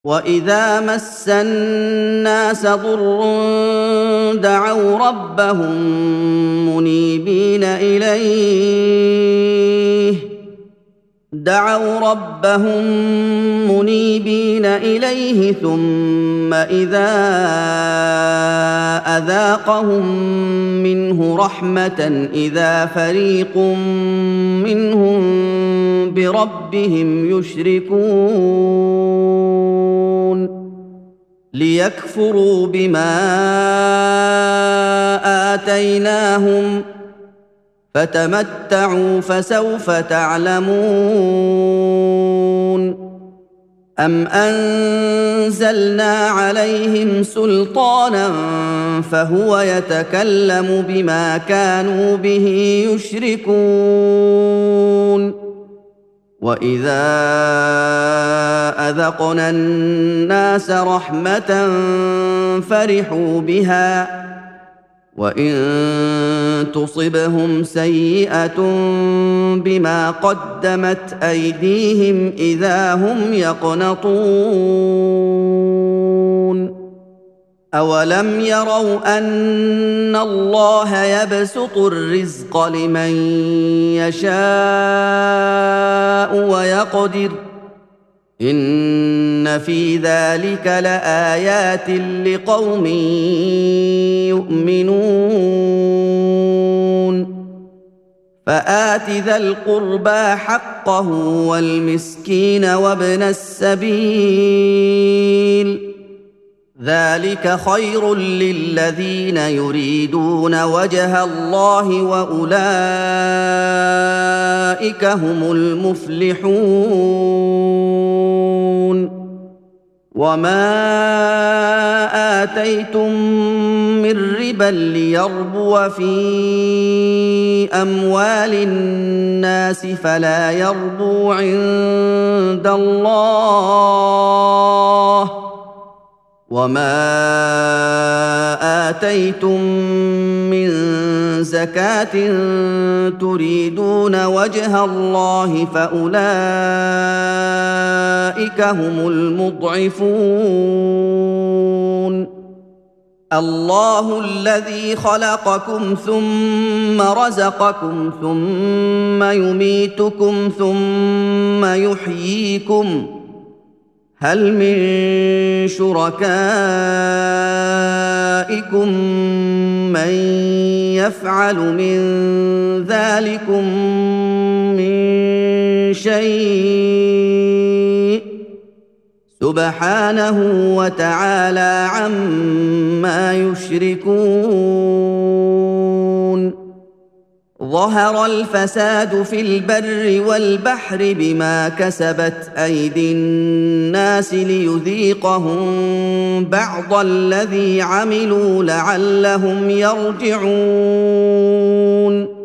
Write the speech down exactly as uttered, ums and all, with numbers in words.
وَإِذَا مَسَّ النَّاسَ ضُرٌّ دَعَوْا رَبَّهُم مُّنِيبِينَ إِلَيْهِ دَعَوْا رَبَّهُم مُّنِيبِينَ إِلَيْهِ ثُمَّ إِذَا أَذَاقَهُم مِّنْهُ رَحْمَةً إِذَا فَرِيقٌ مِّنْهُم بِرَبِّهِمْ يُشْرِكُونَ لِيَكْفُرُوا بِمَا آتَيْنَاهُمْ فَتَمَتَّعُوا فَسَوْفَ تَعْلَمُونَ أَمْ أَنزَلْنَا عَلَيْهِمْ سُلْطَانًا فَهُوَ يَتَكَلَّمُ بِمَا كَانُوا بِهِ يُشْرِكُونَ وَإِذَا أَذَقْنَا النَّاسَ رَحْمَةً فَرِحُوا بِهَا وَإِن تُصِبْهُمْ سَيِّئَةٌ بِمَا قَدَّمَتْ أَيْدِيهِمْ إِذَا هُمْ يَقْنَطُونَ أَوَلَمْ يَرَوْا أَنَّ اللَّهَ يَبْسُطُ الرِّزْقَ لِمَن يَشَاءُ وَيَقْدِرُ ۚ إِنَّ فِي ذَلِكَ لَآيَاتٍ لِقَوْمٍ يُؤْمِنُونَ فَآتِ ذَا الْقُرْبَىٰ حَقَّهُ وَالْمِسْكِينَ وَابْنَ السَّبِيلِ ذَلِكَ خَيْرٌ لِّلَّذِينَ يُرِيدُونَ وَجْهَ اللَّهِ وَأُولَٰئِكَ هُمُ الْمُفْلِحُونَ وَمَا آتَيْتُم مِّن رِّبًا لِّيَرْبُوَ فِي أَمْوَالِ النَّاسِ فَلَا يَرْبُو عِندَ اللَّهِ ۖ وَمَا آتَيْتُم مِّن زَكَاةٍ تُرِيدُونَ وَجْهَ اللَّهِ فَأُولَٰئِكَ هُمُ الْمُضْعِفُونَ اللَّهُ الَّذِي خَلَقَكُمْ ثُمَّ رَزَقَكُمْ ثُمَّ يُمِيتُكُمْ ثُمَّ يُحْيِيكُمْ هَلْ مِن شُرَكَائِكُم مَّن يَفْعَلُ مِن ذَٰلِكُم مِّن شَيْءٍ ۚ سُبْحَانَهُ وَتَعَالَىٰ عَمَّا يُشْرِكُونَ ظَهَرَ الْفَسَادُ فِي الْبَرِّ وَالْبَحْرِ بِمَا كَسَبَتْ أَيْدِي النَّاسِ لِيُذِيقَهُم بَعْضَ الَّذِي عَمِلُوا لَعَلَّهُمْ يَرْجِعُونَ